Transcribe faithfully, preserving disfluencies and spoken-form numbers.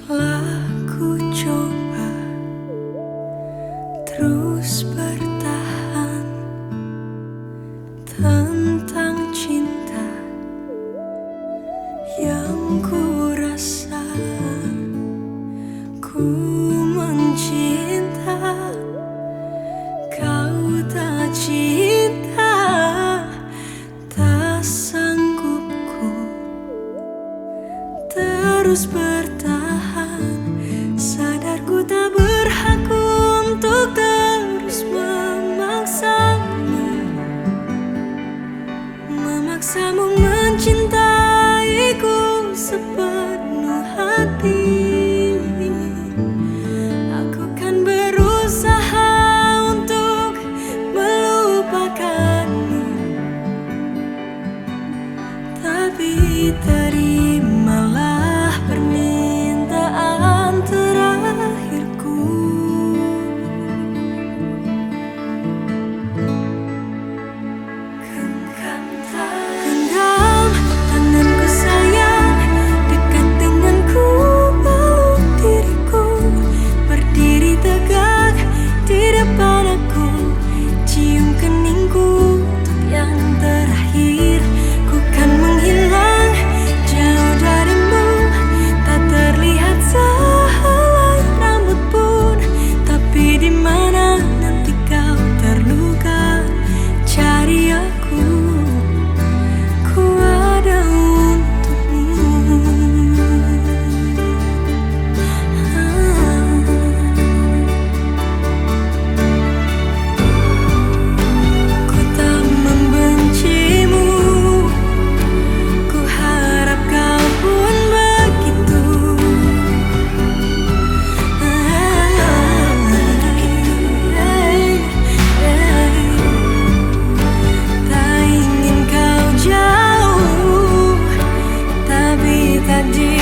Telah ku coba terus bertahan tentang cinta yang ku rasa. Ku mencinta, kau tak cinta, tak sanggup ku terus bertahan. Sadar ku tak berhak untuk terus memaksamu, memaksamu mencintaiku sepenuh hati. Aku kan berusaha untuk melupakanmu, tapi terimalah permintaan terakhirku. Genggam genggam tanganku sayang, dekat denganku, peluk diriku, berdiri tegak di depan aku, cium keningku untuk yang terakhir. Ku kan menghilang jauh darimu, tak terlihat sehelai rambut pun, tapi di mana nanti kau terluka, cari aku, ku ada untukmu. Ku tak membencimu, ku harap kau pun begitu. Tak ingin kau jauh, tapi tak di